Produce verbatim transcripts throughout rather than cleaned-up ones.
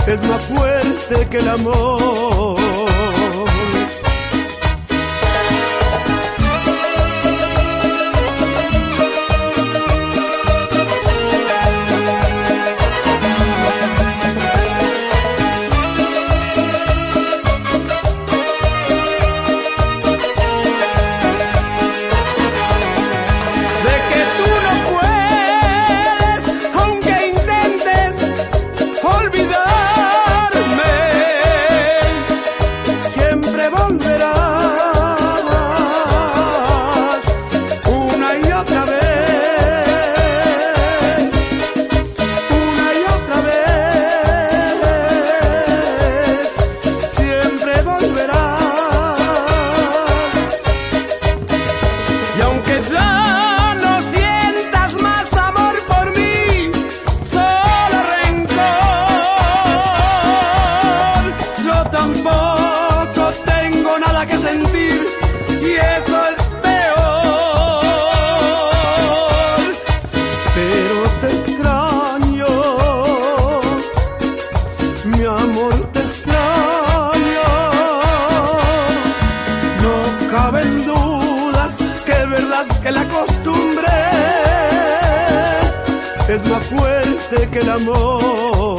es más fuerte que el amor. Es más fuerte que el amor.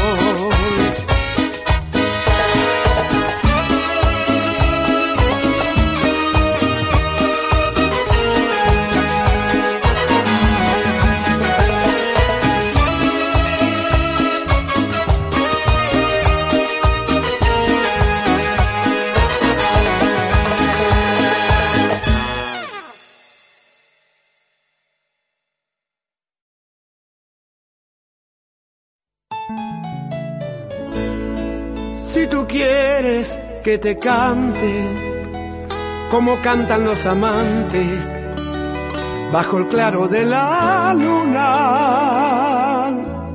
Si tú quieres que te cante como cantan los amantes bajo el claro de la luna,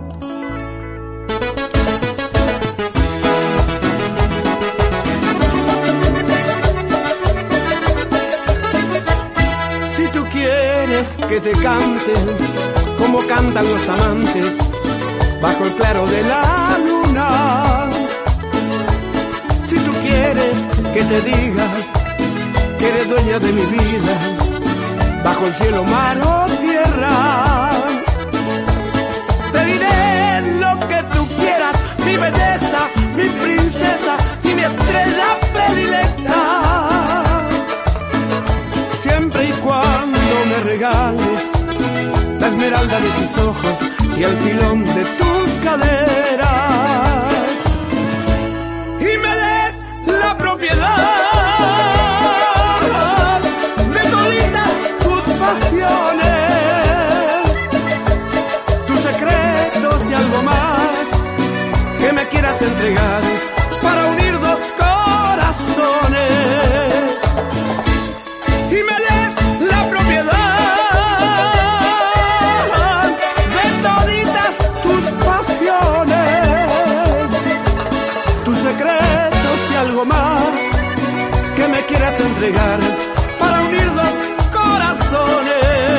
si tú quieres que te cante como cantan los amantes bajo el claro de la luna, quieres que te diga que eres dueña de mi vida, bajo el cielo, mar o tierra, te diré lo que tú quieras, mi belleza, mi princesa y mi estrella predilecta, siempre y cuando me regales la esmeralda de tus ojos y el pilón de tus caderas. La propiedad de toditas tus pasiones, tus secretos y algo más que me quieras entregar para unir dos corazones y me des la propiedad de toditas tus pasiones, tus secretos y algo más que me quieras entregar para unir dos corazones.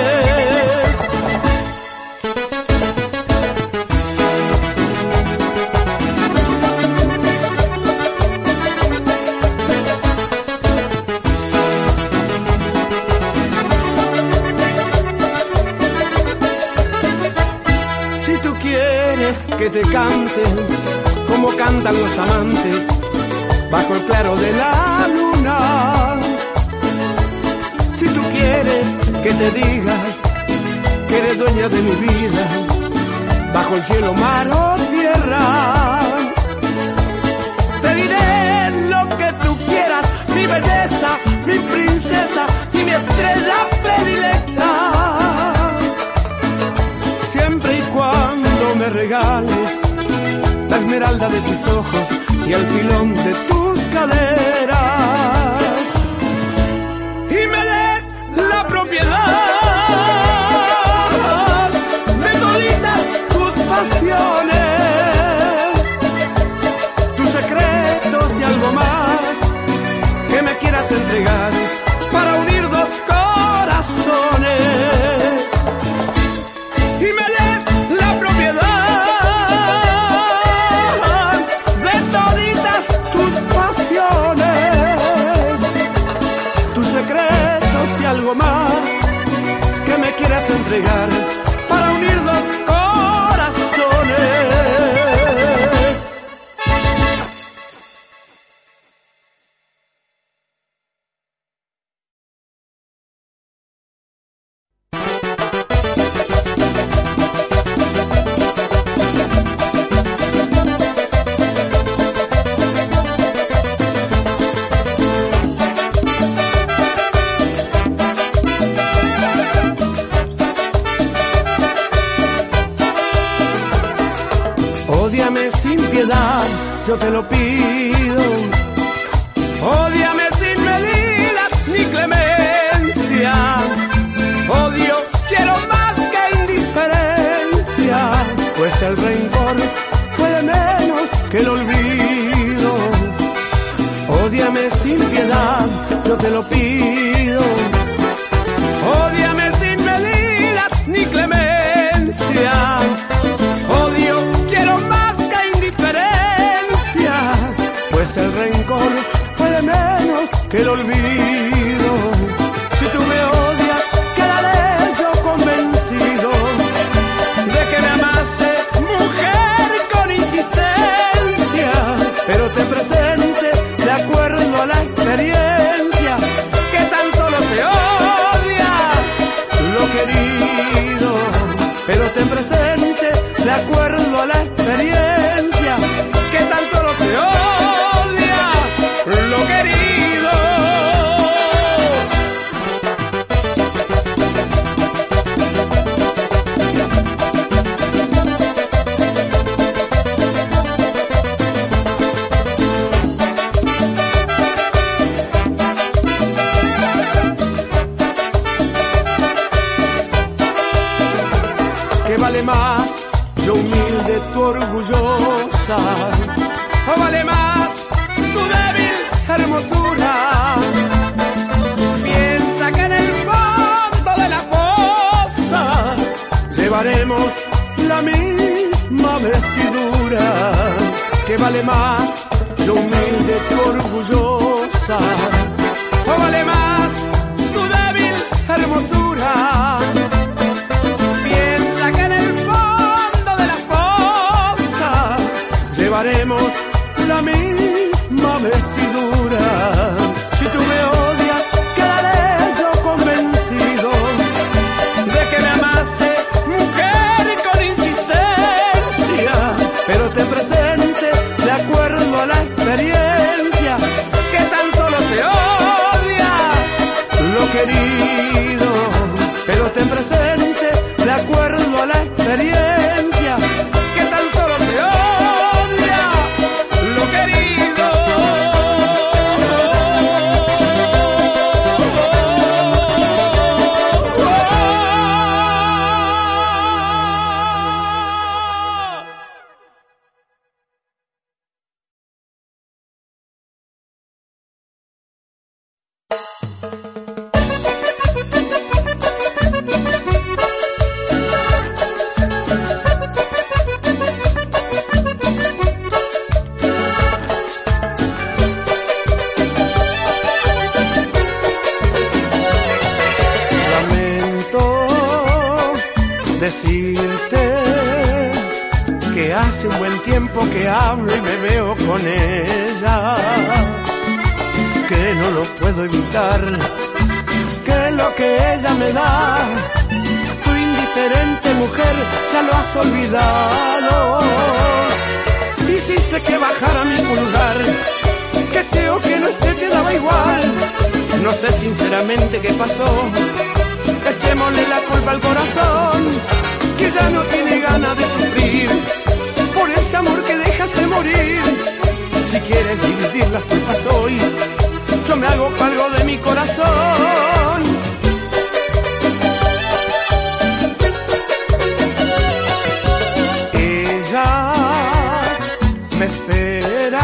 Si tú quieres que te cante como cantan los amantes bajo el claro de la luna, si tú quieres que te diga que eres dueña de mi vida, bajo el cielo, mar o tierra, te diré lo que tú quieras, mi belleza, mi princesa y mi estrella predilecta, siempre y cuando me regales la esmeralda de tus ojos y el pilón de tus caderas y me des la propiedad de toditas tus pasiones, tus secretos y algo más que me quieras entregar para unir dos corazones y me des la propiedad piedad, yo te lo pido. Ódiame sin medidas ni clemencia. Odio quiero más que indiferencia, pues el rencor puede menos que el olvido. Ódiame sin piedad, yo te lo pido. Ódiame sin medidas ni clemencia. Odio quiero más que indiferencia, pues el rencor puede menos que el olvido. Si tú me odias, quedaré yo convencido de que me amaste, mujer, con insistencia. Pero te presente de acuerdo a la experiencia, que tan solo se odia lo querido. Pero te presente de acuerdo a la experiencia, que tan solo se odia lo querido. ¿Qué vale más, yo humilde, tu orgullosa? ¿O vale más tu débil hermosura? Piensa que en el fondo de la fosa llevaremos la misma vestidura. ¿Qué vale más, yo humilde, tu orgullosa? ¿O vale más tu débil hermosura? Llevaremos la misma vestidura. Si tú me odias, quedaré yo convencido de que me amaste, mujer, con insistencia. Pero te presente de acuerdo a la experiencia, que tan solo se odia lo querido. Pero te presente de acuerdo a la experiencia, que tan solo se odia lo querido. Decirte que hace un buen tiempo que hablo y me veo con ella, que no lo puedo evitar, que lo que ella me da, tu indiferente mujer, ya lo has olvidado. Hiciste que bajara mi pulgar, que esté o que no esté te daba igual. No sé sinceramente qué pasó, echémosle la culpa al corazón, que ya no tiene ganas de sufrir por ese amor que dejaste morir. Si quieres dividir las culpas hoy, yo me hago cargo de mi corazón. Ella me espera,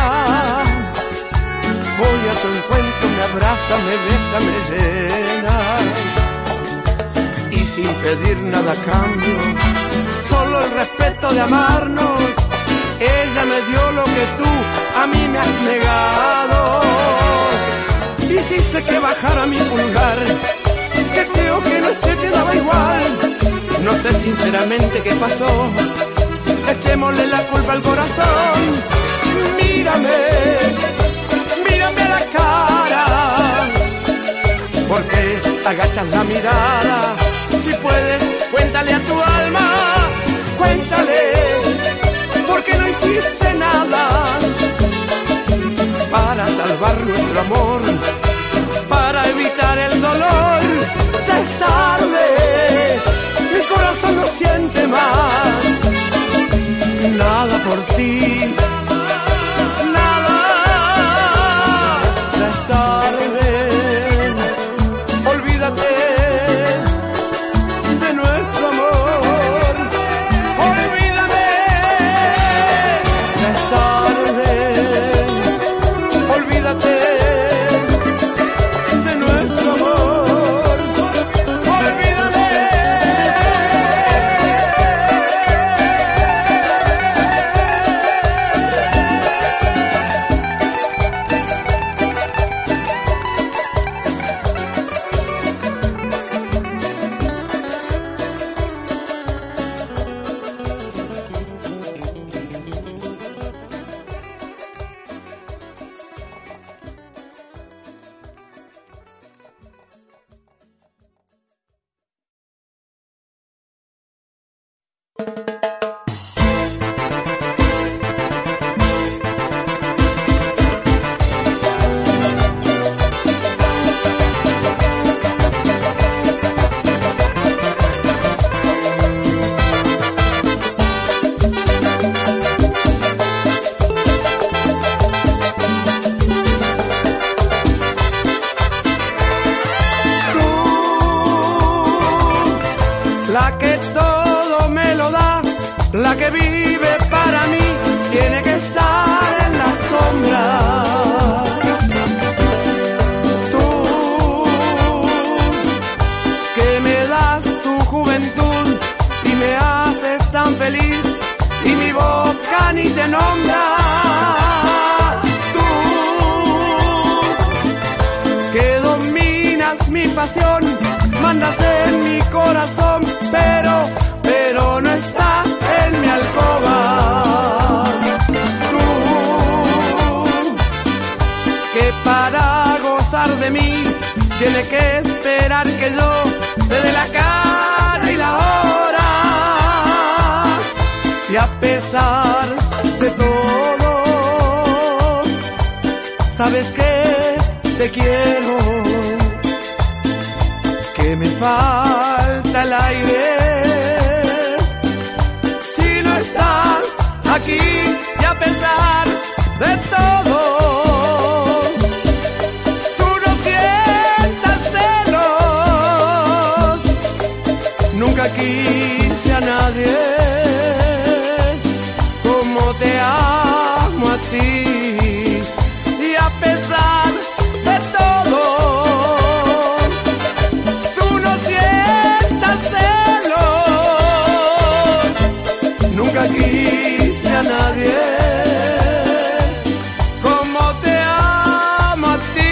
voy a su encuentro, me abraza, me besa, me llena, sin pedir nada a cambio, solo el respeto de amarnos. Ella me dio lo que tú a mí me has negado. Hiciste que bajara mi pulgar, que creo que no esté te daba igual. No sé sinceramente qué pasó, echémosle la culpa al corazón. Mírame, mírame a la cara, porque agachas la mirada. Si puedes, cuéntale a tu alma, cuéntale, porque no hiciste nada para salvar nuestro amor, para evitar el dolor. Ya es tarde, mi corazón no siente más nada por ti, la que vive para mí tiene que estar en la sombra. Tú, que me das tu juventud y me haces tan feliz y mi boca ni te nombra. Tú, que dominas mi pasión, mandas en mi corazón, pero, pero no estás en mi alcoba. Tú, que para gozar de mí tiene que esperar que yo te dé la cara y la hora. Y a pesar de todo, sabes que te quiero, que me falta el aire. Si no estás aquí y a pesar de todo, tú no sientas celos. Nunca quise a nadie como te amo a ti. Y a pesar de todo, nunca quise a nadie como te amo a ti.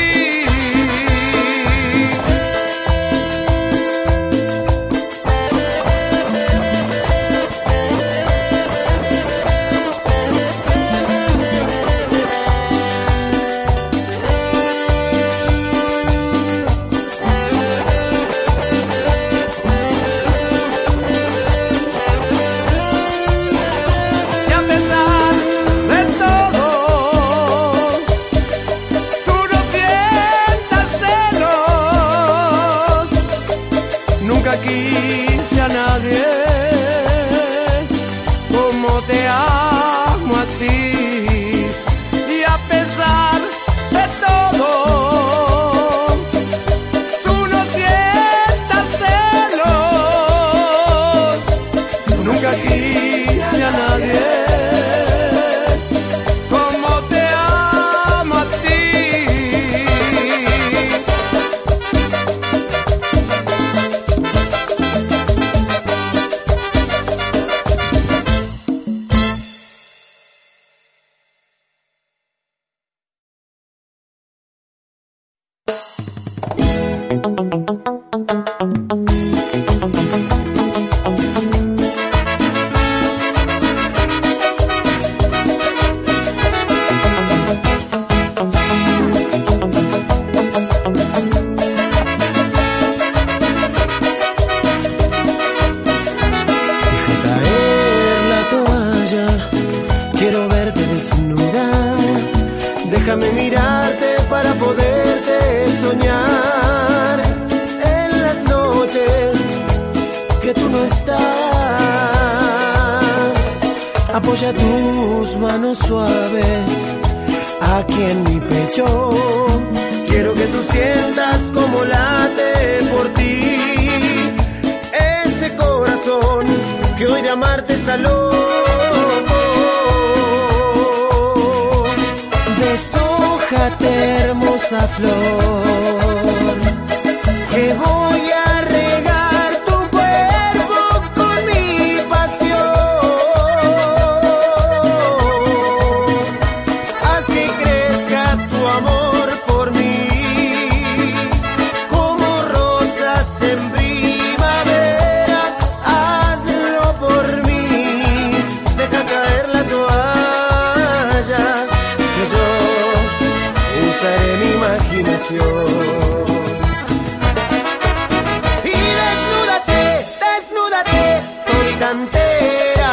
Nunca quise a nadie como te amo a ti. Y a pesar de todo, tú no sientas celos. Nunca quise a nadie como te amo a ti. Déjame mirarte para poderte soñar en las noches que tú no estás. Apoya tus manos suaves aquí en mi pecho. Quiero que tú sientas como late por ti este corazón que hoy de amarte está loco. Deshójate, hermosa flor, que voy a regar tu cuerpo con mi pasión. Haz que crezca tu amor por mí, como rosas en primavera. Hazlo por mí, deja caer la toalla, que yo usaré mi imaginación. Y desnúdate, desnúdate, todita entera,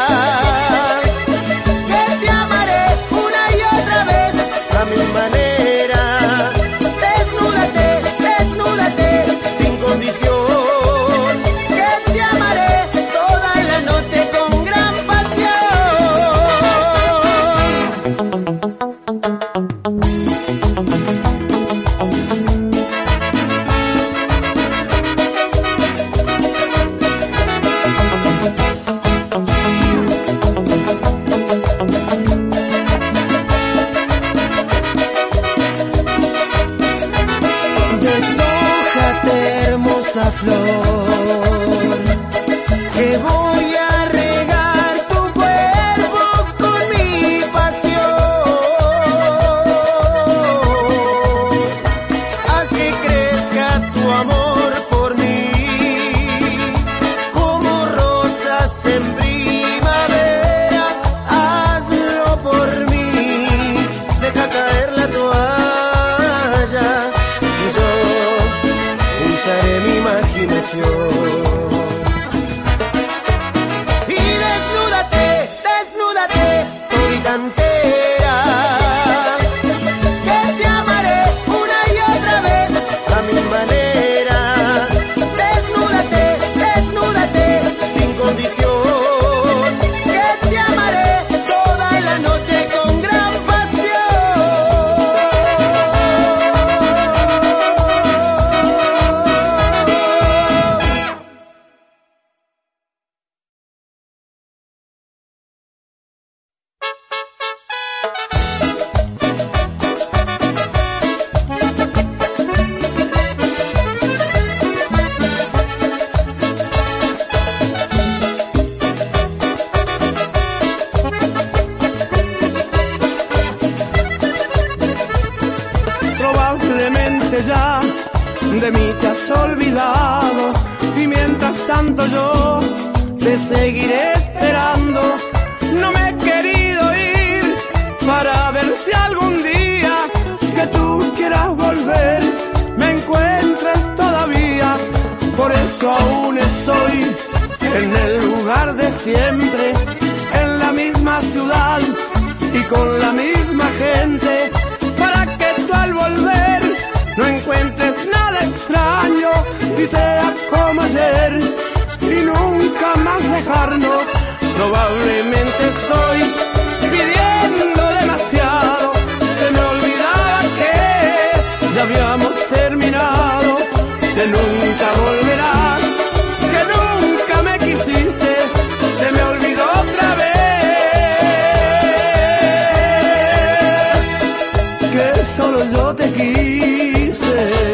que te amaré una y otra vez, a mi manera. Desnúdate, desnúdate, sin condición, que te amaré toda la noche con gran pasión. flor que voy a regar tu cuerpo con mi pasión. Haz que crezca tu amor por mí como rosas en primavera. Hazlo por mí, deja caer la toalla y yo usaré mi imaginación. Y desnúdate, desnúdate, todita entera, que te amaré una y otra vez a mi manera. Desnúdate, desnúdate, sin condición, que te amaré toda la noche con gran Probablemente ya de mí te has olvidado y mientras tanto yo te seguiré esperando. No me he querido ir para ver si algún día que tú quieras volver me encuentres todavía. Por eso aún estoy en el lugar de siempre, en la misma ciudad y con la misma gente, para que tú al volver no encuentres nada extraño y sea como ayer y nunca más dejarnos. Probablemente estoy pidiendo demasiado, se me olvidaba que ya habíamos terminado, que nunca volverás, que nunca me quisiste, se me olvidó otra vez que solo yo te quise.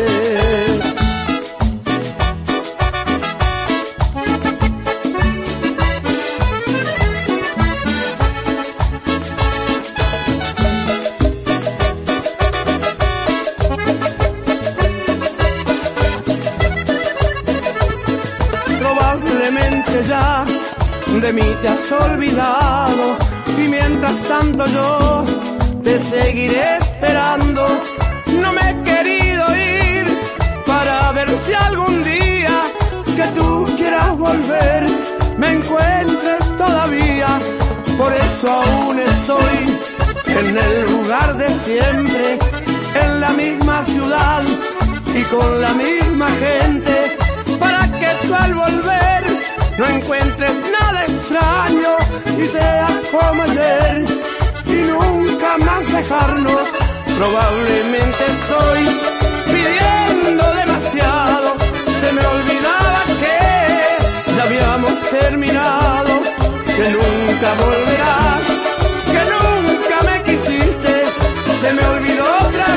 Probablemente ya de mí te has olvidado y mientras tanto yo te seguiré esperando. No me he querido ir para ver si algún día que tú quieras volver me encuentres todavía. Por eso aún estoy en el lugar de siempre, en la misma ciudad y con la misma gente, para que tú al volver no encuentres nada extraño y sea como ayer y nunca más dejarnos. Probablemente estoy pidiendo demasiado, se me olvidaba que ya habíamos terminado, que nunca volverás, que nunca me quisiste, se me olvidó otra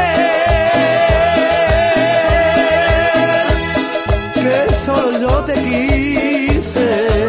vez que solo yo te quise.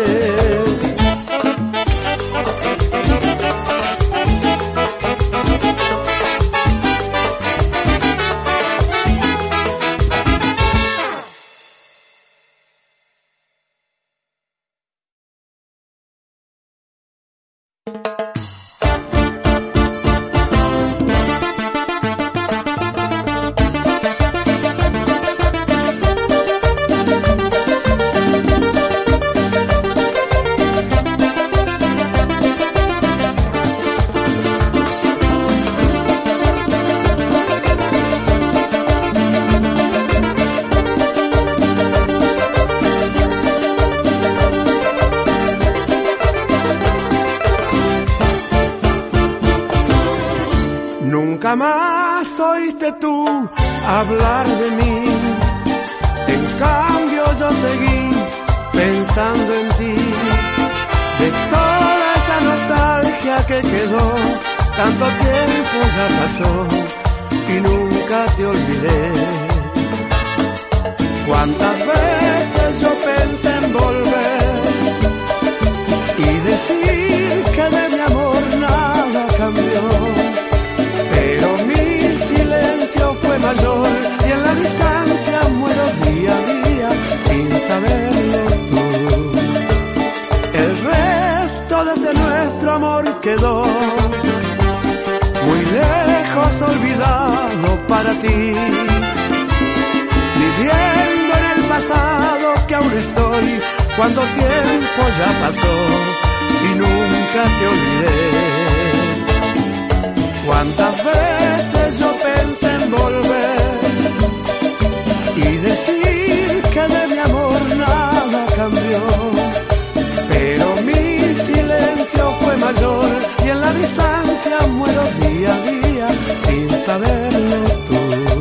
Nunca más oíste tú hablar de mí, en cambio yo seguí pensando en ti, de toda esa nostalgia que quedó, tanto tiempo ya pasó y nunca te olvidé. Cuántas veces yo pensé en volver y decir que de mi amor nada cambió, pero mi silencio fue mayor y en la distancia muero día a día sin saberlo tú. El resto de ese nuestro amor quedó muy lejos, olvidado para ti, viviendo en el pasado que aún estoy, cuando tiempo ya pasó y nunca te olvidé. Cuántas veces yo pensé en volver y decir que de mi amor nada cambió, pero mi silencio fue mayor y en la distancia muero día a día sin saberlo tú.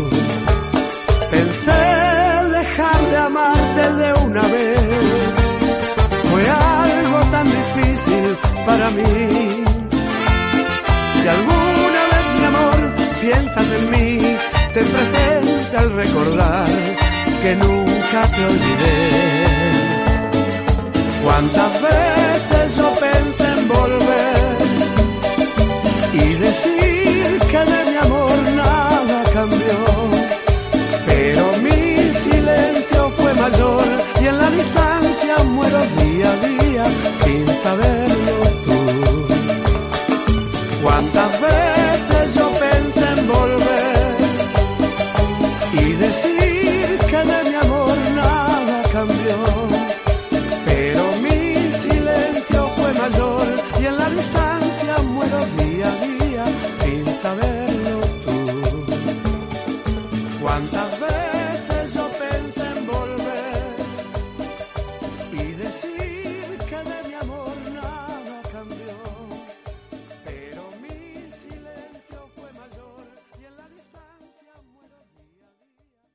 Pensé dejar de amarte de una vez, fue algo tan difícil para mí. Si alguna vez, mi amor, piensas en mí, ten presente al recordar que nunca te olvidé. Cuántas veces yo pensé en volver y decir que de mi amor nada cambió, pero mi silencio fue mayor y en la distancia muero día a día sin saberlo tú. Cuántas veces yo pensé en volver y decir que de mi amor nada cambió, pero mi silencio fue mayor y en la distancia muero día a día sin saberlo tú. Cuántas veces yo pensé en volver y decir que de mi amor nada cambió, pero mi silencio fue mayor y en la distancia muero día a día.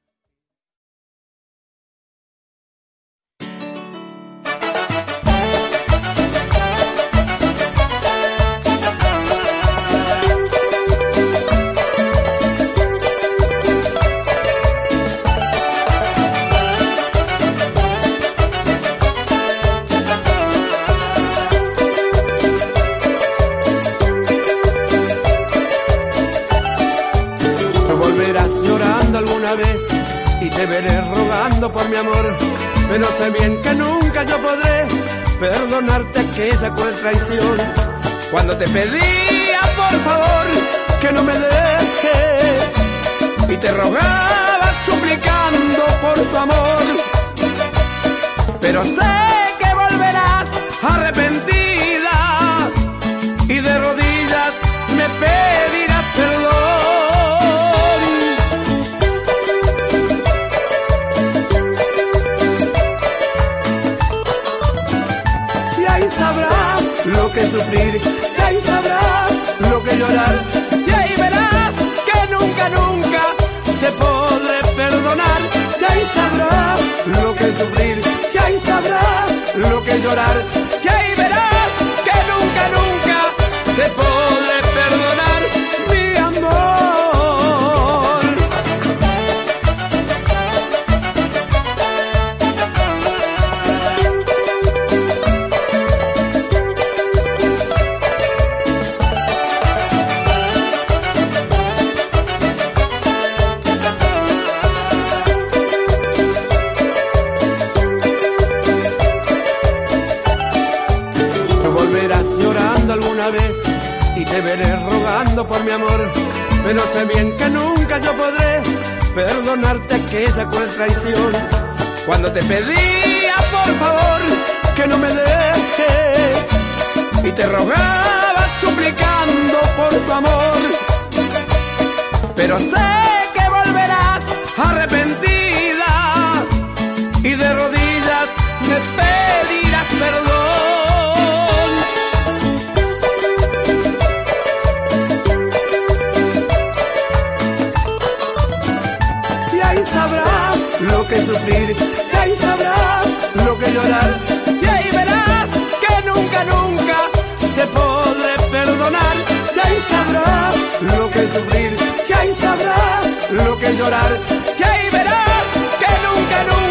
Alguna vez y te veré rogando por mi amor, pero sé bien que nunca yo podré perdonarte aquella cruel traición, cuando te pedía por favor que no me dejes y te rogaba suplicando por tu amor, pero sé que volverás arrepentida y de rodillas me pedirás perdón. Sabrás lo que sufrir, y ahí sabrás lo que llorar, y ahí verás que nunca, nunca te podré perdonar. Y ahí sabrás lo que sufrir, y ahí sabrás lo que llorar, y ahí verás que nunca, nunca te podré perdonar, mi amor. Alguna vez y te veré rogando por mi amor, pero sé bien que nunca yo podré perdonarte aquella cruel traición, cuando te pedía por favor que no me dejes y te rogaba suplicando por tu amor, pero sé que volverás arrepentida y de rodillas me pedirás perdón. Sabrás lo que sufrir, y ahí sabrás lo que llorar, y ahí verás que nunca, nunca te podré perdonar. Y ahí sabrás lo que sufrir, y ahí sabrás lo que llorar, y ahí verás que nunca, nunca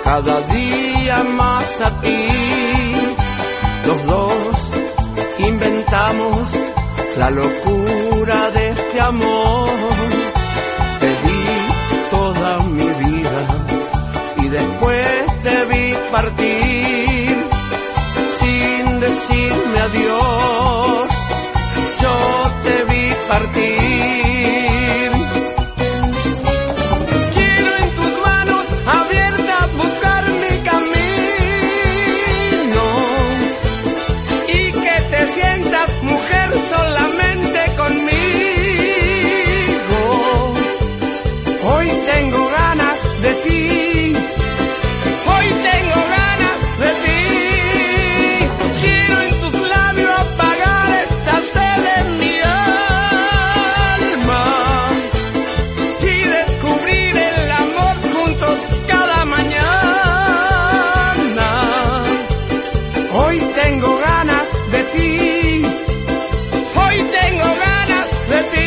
cada día más a ti. Los dos inventamos la locura de este amor. Te di toda mi vida y después te vi partir sin decirme adiós. Yo te vi partir. Quiero en tus manos abiertas buscar mi camino y que te sientas mujer solamente conmigo. Hoy tengo ganas de ti. Hoy tengo ganas de ti. Quiero en tus labios apagar esta sed en mi alma y descubrir el amor juntos cada mañana. Hoy tengo ganas de ti. Hoy tengo ganas de ti.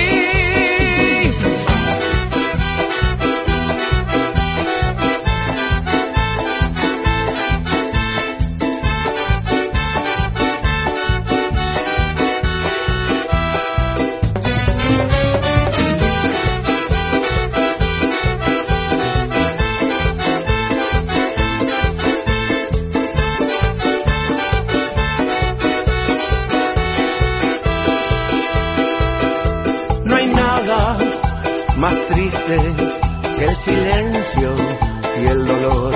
No hay nada más triste que el silencio y el dolor.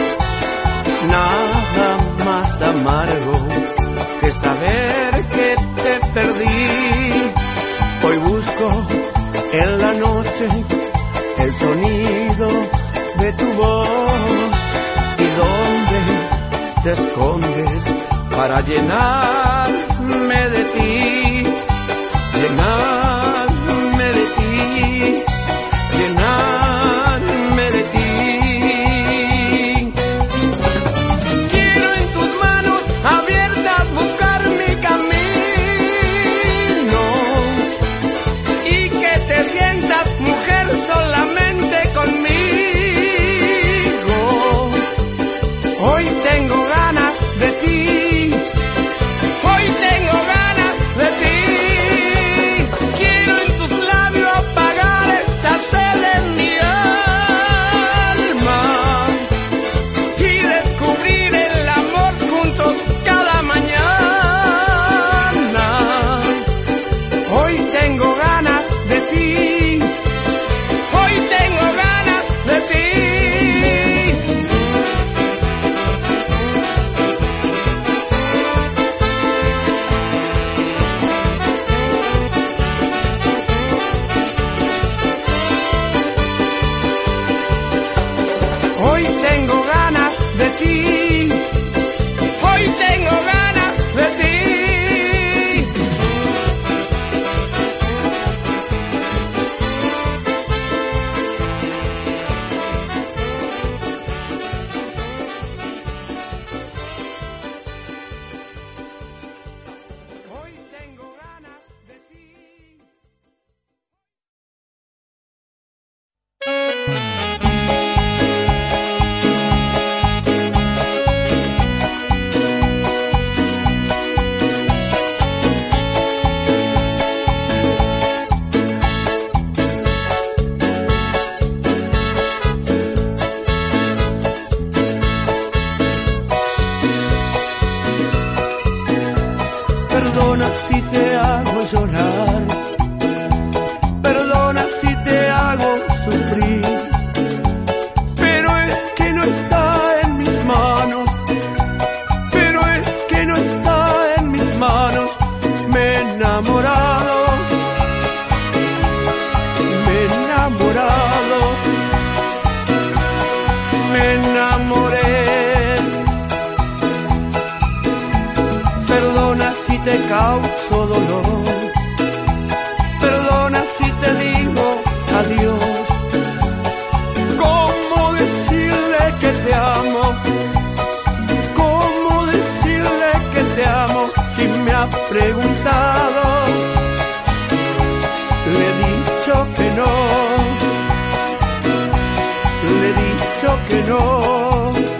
Nada más amargo que saber que te perdí. Hoy busco en la noche el sonido de tu voz. ¿Y dónde te escondes para llenarme de ti? Llenarme de ti, llenarme de ti. Quiero en tus manos abiertas buscar mi camino y que te sientas mujer solamente conmigo. Hoy tengo ganas de ti. Hoy tengo ganas de ti. Quiero en tus labios apagar esta sed en mi alma y descubrir el amor juntos cada mañana. Hoy tengo ganas de ti. Hoy tengo ganas de ti. Hoy tengo ganas de ti. Hoy tengo ganas de ti. Hoy tengo ganas de ti. Perdona si te hago llorar, perdona si te hago sufrir, pero es que no está en mis manos, pero es que no está en mis manos. Me he enamorado, me he enamorado, me enamoré. Perdona si te causo dolor, perdona si te digo adiós. ¿Cómo decirle que te amo? ¿Cómo decirle que te amo si me ha preguntado? Le he dicho que no, le he dicho que no.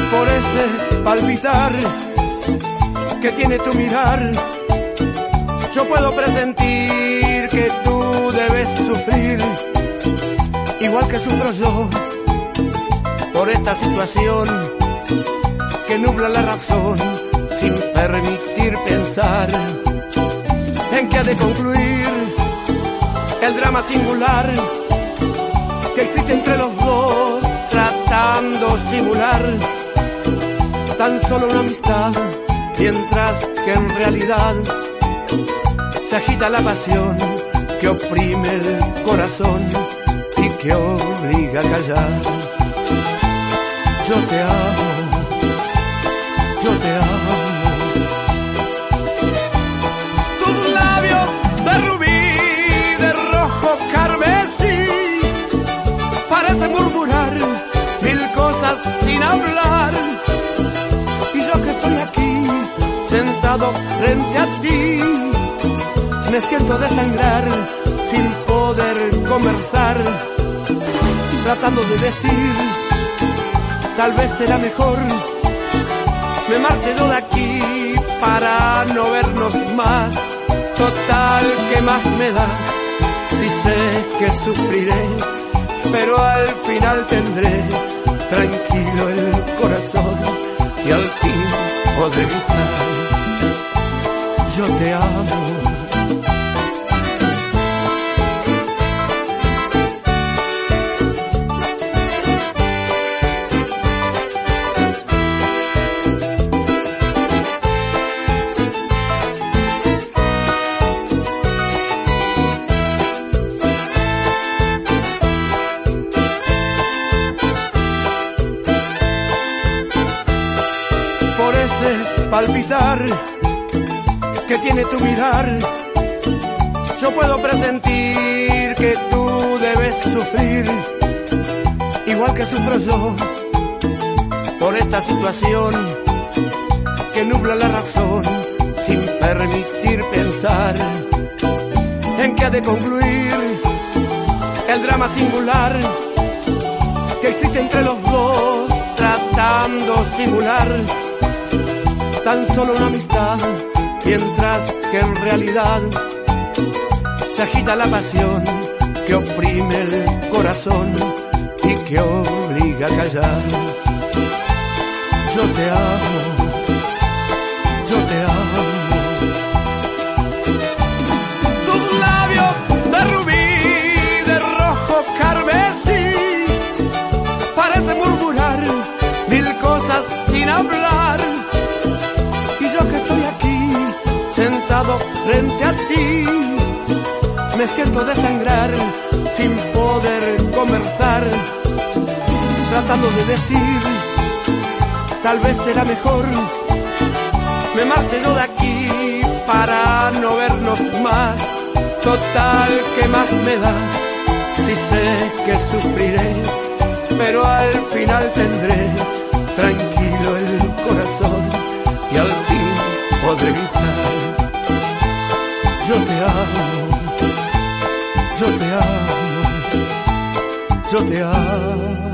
por ese palpitar que tiene tu mirar. Yo puedo presentir que tú debes sufrir, igual que sufro yo, por esta situación que nubla la razón, sin permitir pensar en qué ha de concluir el drama singular que existe entre los dos, tratando simular tan solo una amistad, mientras que en realidad se agita la pasión que oprime el corazón y que obliga a callar. Yo te amo, yo te amo. Tus labios de rubí, de rojo carmesí, parecen murmurar mil cosas sin hablar. Y yo que estoy aquí, sentado frente a ti, me siento desangrar sin poder conversar, tratando de decir, tal vez será mejor me marche yo de aquí para no vernos más. Total, ¿qué más me da? Si sé que sufriré, pero al final tendré tranquilo el corazón y al fin podré gritar, yo te amo. Palpitar que tiene tu mirar, yo puedo presentir que tú debes sufrir, igual que sufro yo, por esta situación que nubla la razón, sin permitir pensar en qué ha de concluir el drama singular que existe entre los dos, tratando simular tan solo una amistad, mientras que en realidad se agita la pasión que oprime el corazón y que obliga a callar. Yo te amo, yo te amo. Tus labios de rubí, de rojo carmesí, parecen murmurar mil cosas sin hablar. Sentado frente a ti, me siento desangrar sin poder conversar, tratando de decir, tal vez será mejor me marche yo de aquí para no vernos más. Total, ¿qué más me da? Si sé que sufriré, pero al final tendré tranquilo el corazón y al fin podré gritar, yo te amo, yo te amo, yo te amo.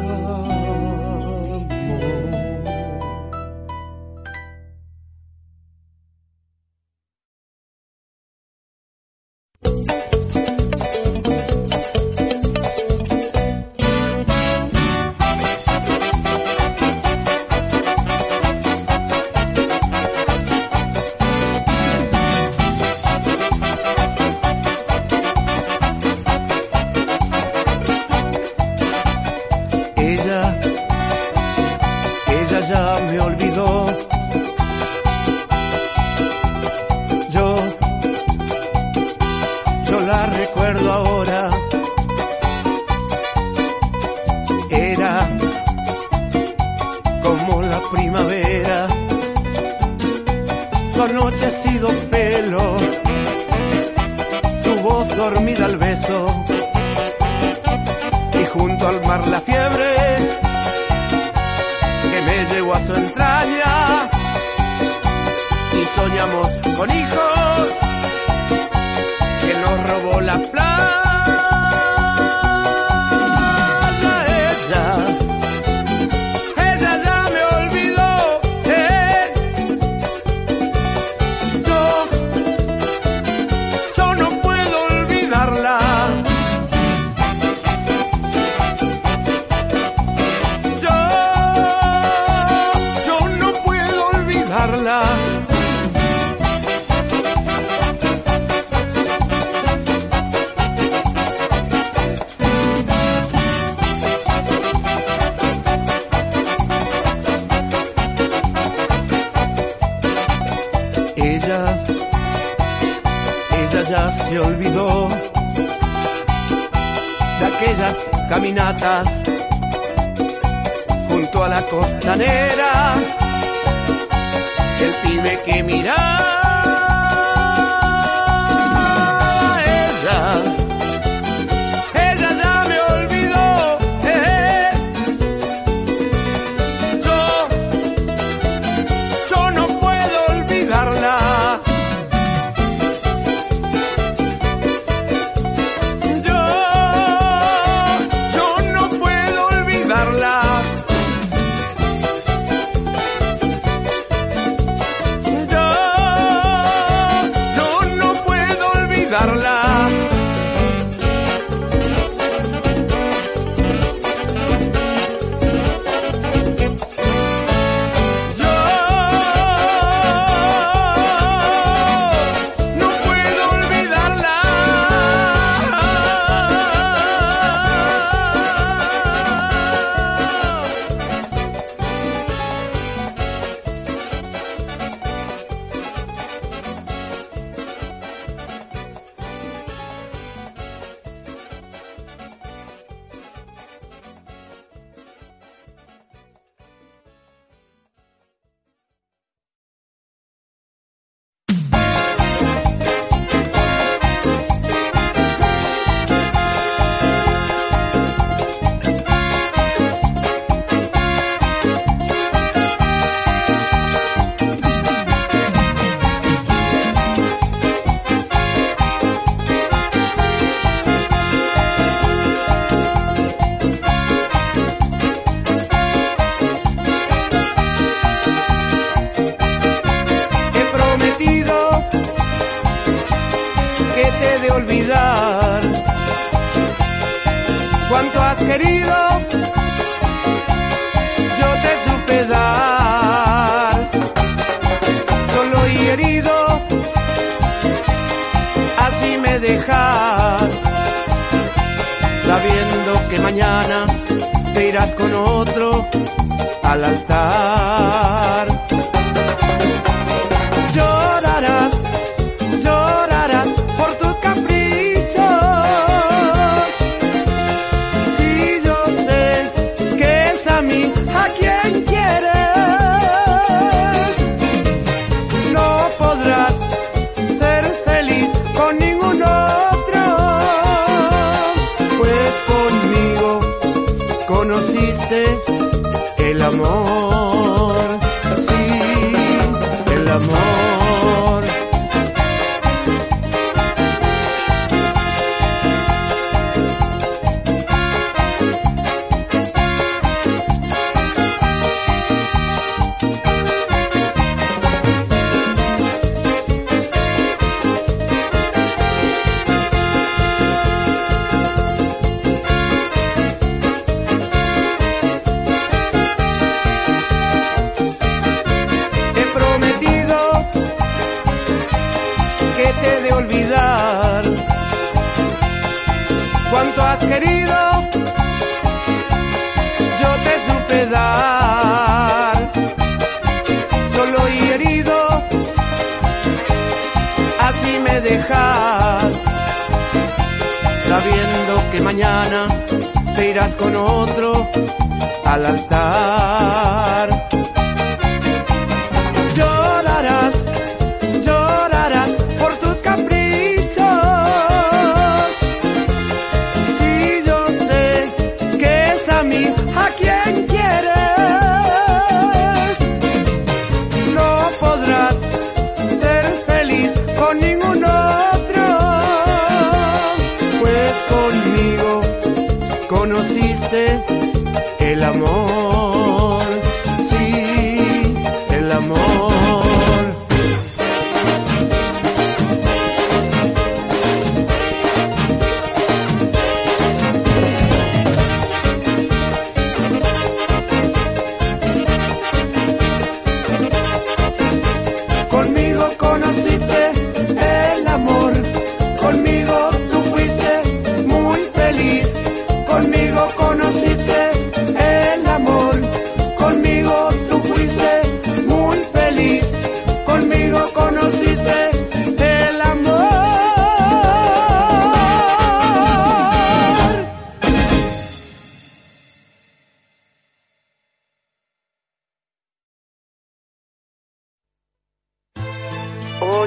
Ella ya me olvidó. ella se olvidó de aquellas caminatas junto a la costanera, el pibe que miraba ella, ella ya me olvidó, eh. yo, yo no puedo olvidarla. Yo, yo no puedo olvidarla. Darla. Yo no puedo olvidarla. De olvidar cuánto has querido, yo te supe dar, solo y herido, así me dejas, sabiendo que mañana te irás con otro al altar. Llorarás, llorarás por tus caprichos, si yo sé que es a mí a quien quieres, no podrás ser feliz con ningún otro, pues conmigo conociste el amor, sí, el amor. De olvidar cuánto has querido, yo te supe dar, solo y herido, así me dejas, sabiendo que mañana te irás con otro al altar. Llorarás, llorarás por tus caprichos, si yo sé que es a mí a quien quieres, no podrás ser feliz con ningún otro, pues conmigo conociste el amor.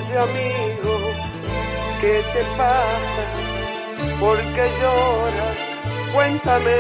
Oye amigo, ¿qué te pasa? ¿Por qué lloras? Cuéntame.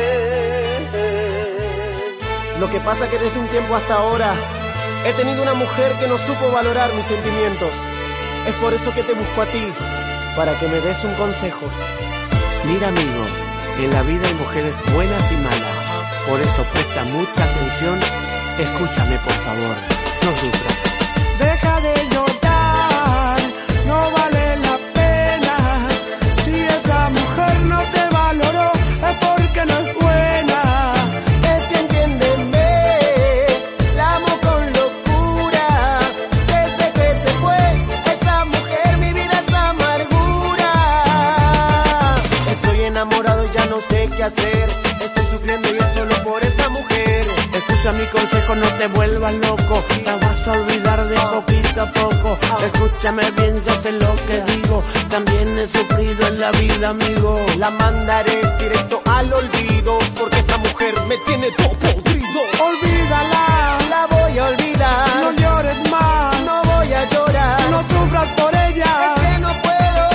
Lo que pasa que desde un tiempo hasta ahora he tenido una mujer que no supo valorar mis sentimientos. Es por eso que te busco a ti, para que me des un consejo. Mira amigo, en la vida hay mujeres buenas y malas. Por eso presta mucha atención. Escúchame por favor, no sufras. Deja de llorar, no vale la pena. Si esa mujer no te valoró, es porque no es buena. Es que entiéndeme, la amo con locura. Desde que se fue esa mujer, mi vida es amargura. Estoy enamorado y ya no sé qué hacer. Estoy sufriendo y es solo por esa mujer. Escucha mi consejo, no te vuelvas loco. La vas a olvidar de poquito a poco. Escúchame bien, yo sé lo que digo. También he sufrido en la vida, amigo. La mandaré directo al olvido, porque esa mujer me tiene todo podrido. Olvídala, la voy a olvidar. no llores más, No voy a llorar. no sufras por ella. Es que no puedo.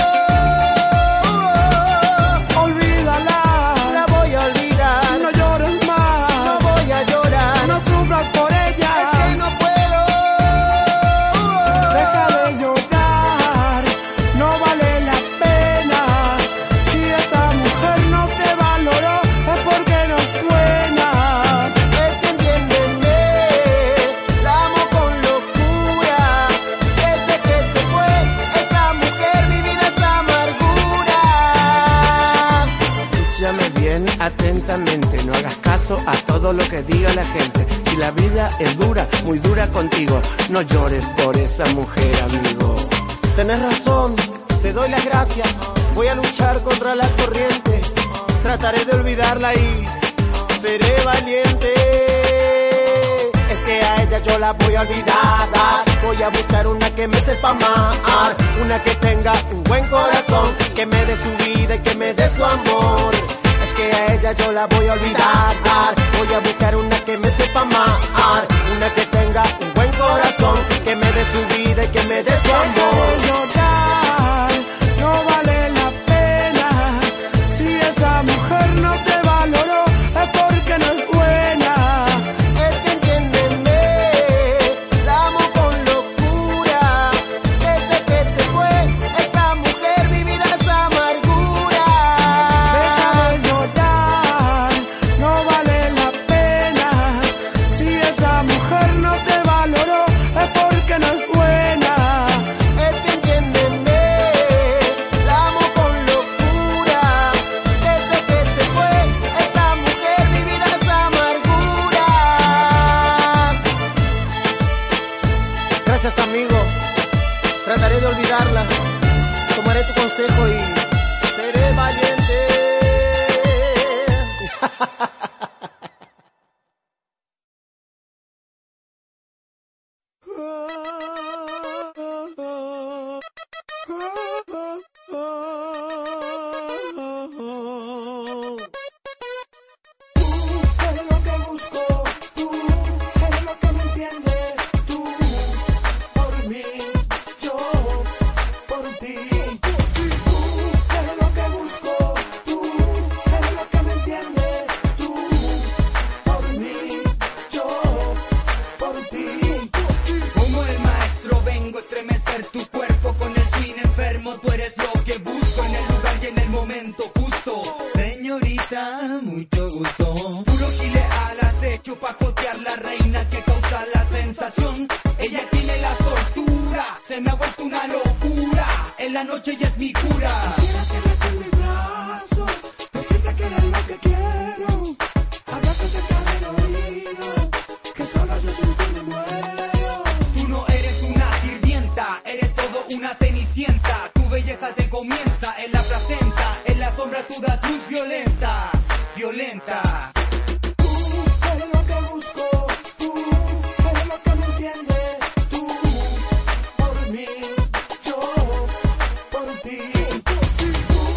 Olvídala, La voy a olvidar. no llores más, No voy a llorar. no sufras por ella. Es que no puedo. Deja de llorar, no vale la pena. Si esa mujer no te valoró, es porque no es buena. Es que entiéndeme, la amo con locura. Desde que se fue esa mujer, mi vida es amargura. Escúchame bien atentamente, no hagas caso a todo lo que diga la gente. Si la vida es dura, muy dura contigo, no llores por esa mujer, amigo. Tenés razón, te doy las gracias. Voy a luchar contra la corriente. Trataré de olvidarla y seré valiente. Es que a ella yo la voy a olvidar. Voy a buscar una que me sepa amar, una que tenga un buen corazón, que me dé su vida y que me dé su amor. Es que a ella yo la voy a olvidar. Voy a buscar una que me sepa amar, una que tenga un buen corazón, que me dé su vida y que me dé su amor. Llorar, no vale la pena. Si esa mujer no te valoró, es porque no es buena. Es que entiéndeme, la amo con locura. Desde que se fue esa mujer, mi vida es amargura. Deja de llorar, no vale la pena. Si esa mujer no te valoró, es porque no es buena. Es que entiéndeme, la amo con locura. Desde que se fue esa mujer, mi vida es amargura. Gracias amigo, trataré de olvidarla. Tomaré tu consejo y seré valiente. Eres lo que busco, tú eres lo que me enciende, tú por mí, yo por ti. Tú eres lo que busco, tú eres lo que me enciende, tú por mí, yo por ti. Como el maestro vengo a estremecer tu cuerpo con el swing enfermo. Tú eres lo que busco en el lugar y en el momento justo. Señorita, mucho gusto. Puro chile al acecho pa' jotear la reina que causa la sensación. Ella tiene la soltura, se me ha vuelto una locura. En la noche ella es mi cura. Quisiera tenerte en mis brazos, decirte que eres lo que quiero, hablarte cerca del oído, que solo yo sin ti me muero. Tú no eres una sirvienta, eres todo una cenicienta. Tu belleza te comienza en la placenta, en la sombra tú das luz violenta, violenta. Tú eres lo que busco, tú eres lo que me enciende, tú por mí, yo por ti. Tú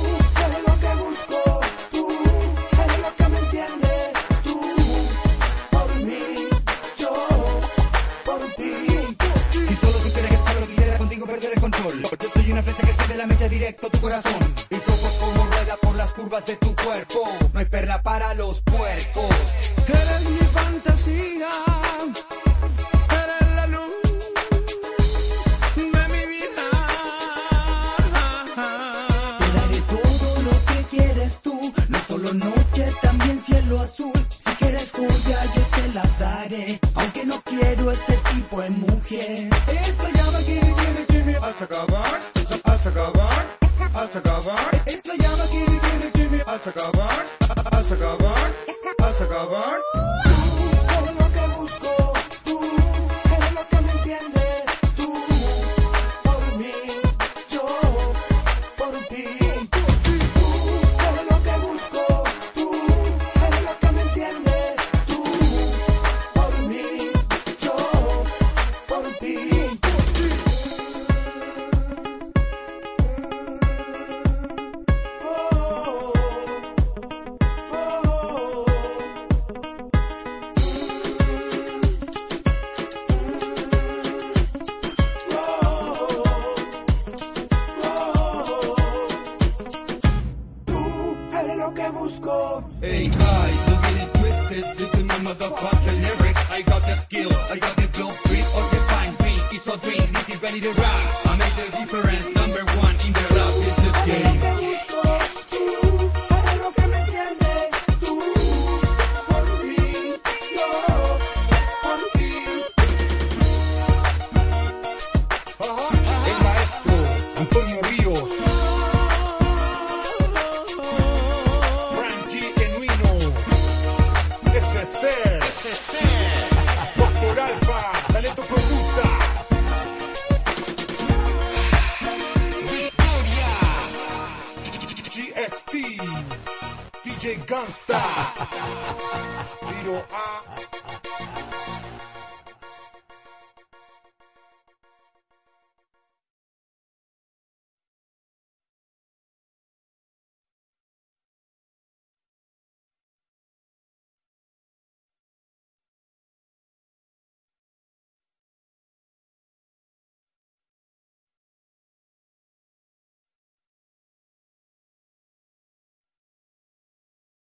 una flecha que se de la mecha directo a tu corazón. Mis ojos como rueda por las curvas de tu cuerpo. No hay perla para los puercos. Eres mi fantasía, eres la luz de mi vida. Te daré todo lo que quieres tú, no solo noche, también cielo azul. Si quieres joya yo te las daré, aunque no quiero ese tipo de mujer. Esto llama gimme, gimme, gimme, hasta acabar, hasta acabar, hasta acabar. Esto llama gimme, gimme, gimme, hasta acabar, hasta acabar, hasta acabar. Todo lo que busco, tú eres lo que me enciende. Tú, por mí, yo, por ti. Tú, todo lo que busco, tú eres lo que me enciende. Tú, por mí, yo, por ti. Oh, oh. Tú eres lo que busco. Hey guys, don't get it twisted. This is my motherfucking lyrics. I got the skill, I got the blueprint of the fine beat. It's a dream, this is ready to rap. I make the difference, number one in the rap business game. Lo que busco, tú eres lo que me enciende. Tú, por mí, yo, por ti. El maestro Antonio Ríos, Frankie Genuino, ese ser, ese ser, Doctor Alfa, talento producer, Victoria, G S T, D J Gangsta, Viro A.